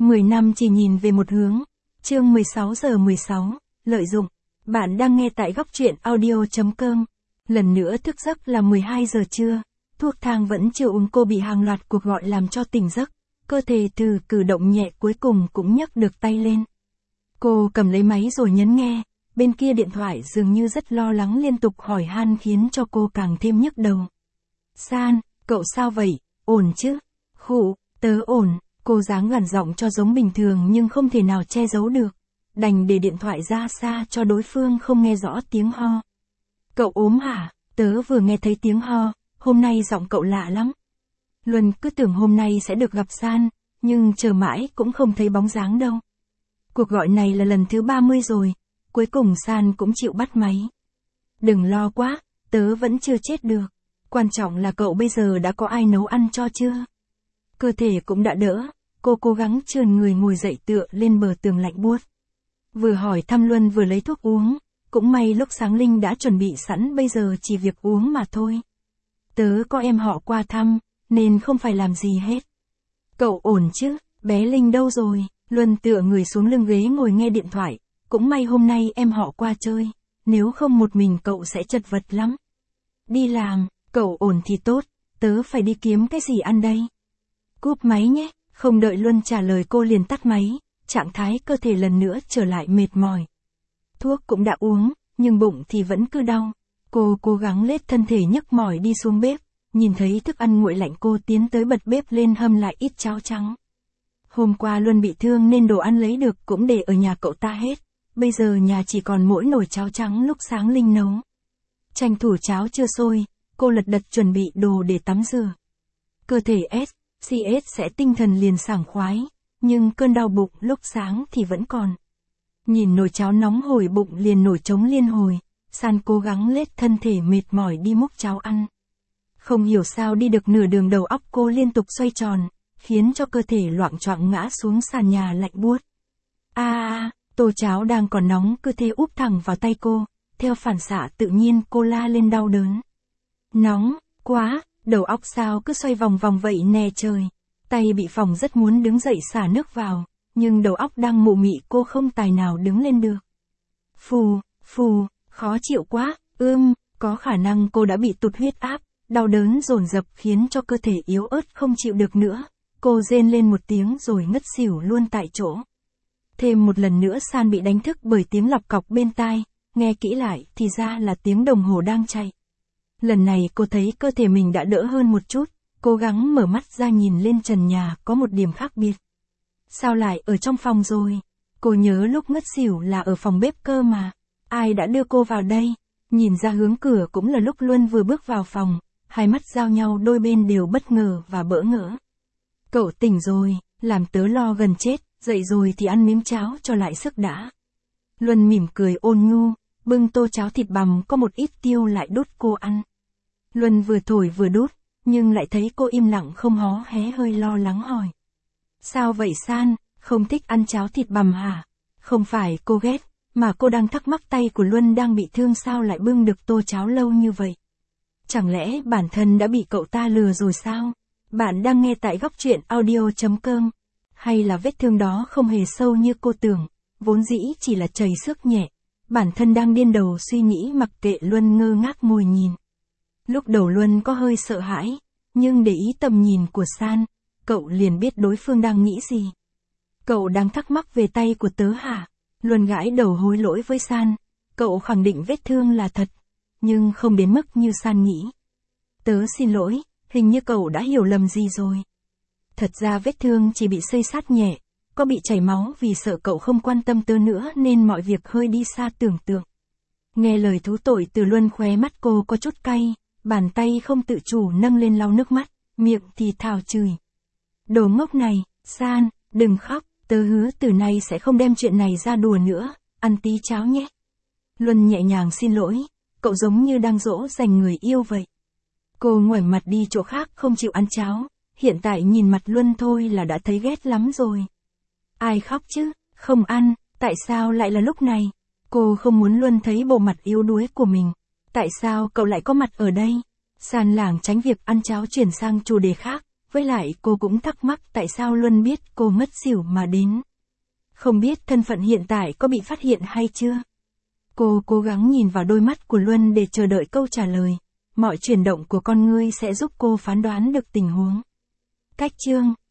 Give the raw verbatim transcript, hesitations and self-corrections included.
mười năm chỉ nhìn về một hướng. Chương mười sáu giờ mười sáu, lợi dụng. Bạn đang nghe tại góc truyện audio chấm com. Lần nữa thức giấc là mười hai giờ trưa, thuốc thang vẫn chưa uống, cô bị hàng loạt cuộc gọi làm cho tỉnh giấc, cơ thể từ cử động nhẹ cuối cùng cũng nhấc được tay lên. Cô cầm lấy máy rồi nhấn nghe, bên kia điện thoại dường như rất lo lắng liên tục hỏi han khiến cho cô càng thêm nhức đầu. San, cậu sao vậy, ổn chứ? Khụ, tớ ổn, cô dáng gằn giọng cho giống bình thường nhưng không thể nào che giấu được, đành để điện thoại ra xa cho đối phương không nghe rõ tiếng ho. Cậu ốm hả? Tớ vừa nghe thấy tiếng ho, hôm nay giọng cậu lạ lắm. Luân cứ tưởng hôm nay sẽ được gặp San, nhưng chờ mãi cũng không thấy bóng dáng đâu. Cuộc gọi này là lần thứ ba mươi rồi, cuối cùng San cũng chịu bắt máy. Đừng lo quá, tớ vẫn chưa chết được. Quan trọng là cậu bây giờ đã có ai nấu ăn cho chưa? Cơ thể cũng đã đỡ, cô cố gắng trườn người ngồi dậy tựa lên bờ tường lạnh buốt. Vừa hỏi thăm Luân vừa lấy thuốc uống, cũng may lúc sáng Linh đã chuẩn bị sẵn, bây giờ chỉ việc uống mà thôi. Tớ có em họ qua thăm, nên không phải làm gì hết. Cậu ổn chứ, bé Linh đâu rồi? Luân tựa người xuống lưng ghế ngồi nghe điện thoại, cũng may hôm nay em họ qua chơi, nếu không một mình cậu sẽ chật vật lắm. Đi làm, cậu ổn thì tốt, tớ phải đi kiếm cái gì ăn đây. Cúp máy nhé, không đợi Luân trả lời cô liền tắt máy, trạng thái cơ thể lần nữa trở lại mệt mỏi. Thuốc cũng đã uống, nhưng bụng thì vẫn cứ đau. Cô cố gắng lết thân thể nhức mỏi đi xuống bếp, nhìn thấy thức ăn nguội lạnh cô tiến tới bật bếp lên hâm lại ít cháo trắng. Hôm qua Luân bị thương nên đồ ăn lấy được cũng để ở nhà cậu ta hết, bây giờ nhà chỉ còn mỗi nồi cháo trắng lúc sáng Linh nấu. Tranh thủ cháo chưa sôi, cô lật đật chuẩn bị đồ để tắm rửa. Cơ thể S, xê ét sẽ tinh thần liền sảng khoái, nhưng cơn đau bụng lúc sáng thì vẫn còn. Nhìn nồi cháo nóng hổi bụng liền nổi trống liên hồi, San cố gắng lết thân thể mệt mỏi đi múc cháo ăn. Không hiểu sao đi được nửa đường đầu óc cô liên tục xoay tròn, khiến cho cơ thể loạng choạng ngã xuống sàn nhà lạnh buốt. A a, tô cháo đang còn nóng cứ thế úp thẳng vào tay cô, theo phản xạ tự nhiên cô la lên đau đớn. Nóng, quá, đầu óc sao cứ xoay vòng vòng vậy nè trời. Tay bị phỏng rất muốn đứng dậy xả nước vào, nhưng đầu óc đang mụ mị cô không tài nào đứng lên được. Phù, phù, khó chịu quá, ưm, có khả năng cô đã bị tụt huyết áp, đau đớn dồn dập khiến cho cơ thể yếu ớt không chịu được nữa. Cô rên lên một tiếng rồi ngất xỉu luôn tại chỗ. Thêm một lần nữa San bị đánh thức bởi tiếng lọc cọc bên tai, nghe kỹ lại thì ra là tiếng đồng hồ đang chạy. Lần này cô thấy cơ thể mình đã đỡ hơn một chút, cố gắng mở mắt ra nhìn lên trần nhà có một điểm khác biệt. Sao lại ở trong phòng rồi? Cô nhớ lúc ngất xỉu là ở phòng bếp cơ mà. Ai đã đưa cô vào đây? Nhìn ra hướng cửa cũng là lúc Luân vừa bước vào phòng, hai mắt giao nhau đôi bên đều bất ngờ và bỡ ngỡ. Cậu tỉnh rồi, làm tớ lo gần chết, dậy rồi thì ăn miếng cháo cho lại sức đã. Luân mỉm cười ôn nhu, bưng tô cháo thịt bằm có một ít tiêu lại đút cô ăn. Luân vừa thổi vừa đút, nhưng lại thấy cô im lặng không hó hé hơi lo lắng hỏi. Sao vậy San, không thích ăn cháo thịt bằm hả? Không phải cô ghét, mà cô đang thắc mắc tay của Luân đang bị thương sao lại bưng được tô cháo lâu như vậy. Chẳng lẽ bản thân đã bị cậu ta lừa rồi sao? Bạn đang nghe tại góc truyện audio chấm com. Hay là vết thương đó không hề sâu như cô tưởng, vốn dĩ chỉ là chảy xước nhẹ. Bản thân đang điên đầu suy nghĩ mặc kệ Luân ngơ ngác ngồi nhìn. Lúc đầu Luân có hơi sợ hãi, nhưng để ý tầm nhìn của San, cậu liền biết đối phương đang nghĩ gì. Cậu đang thắc mắc về tay của tớ hả? Luân gãi đầu hối lỗi với San, cậu khẳng định vết thương là thật, nhưng không đến mức như San nghĩ. Tớ xin lỗi, hình như cậu đã hiểu lầm gì rồi. Thật ra vết thương chỉ bị xây xát nhẹ, có bị chảy máu vì sợ cậu không quan tâm tớ nữa nên mọi việc hơi đi xa tưởng tượng. Nghe lời thú tội từ Luân khóe mắt cô có chút cay, bàn tay không tự chủ nâng lên lau nước mắt, miệng thì thào chửi. Đồ ngốc này, San, đừng khóc, tớ hứa từ nay sẽ không đem chuyện này ra đùa nữa, ăn tí cháo nhé. Luân nhẹ nhàng xin lỗi, cậu giống như đang dỗ dành người yêu vậy. Cô ngoảnh mặt đi chỗ khác không chịu ăn cháo, hiện tại nhìn mặt Luân thôi là đã thấy ghét lắm rồi. Ai khóc chứ, không ăn, tại sao lại là lúc này? Cô không muốn Luân thấy bộ mặt yếu đuối của mình. Tại sao cậu lại có mặt ở đây? San lảng tránh việc ăn cháo chuyển sang chủ đề khác, Với lại cô cũng thắc mắc tại sao Luân biết cô ngất xỉu mà đến. Không biết thân phận hiện tại có bị phát hiện hay chưa? Cô cố gắng nhìn vào đôi mắt của Luân để chờ đợi câu trả lời. Mọi chuyển động của con ngươi sẽ giúp cô phán đoán được tình huống. Cách chương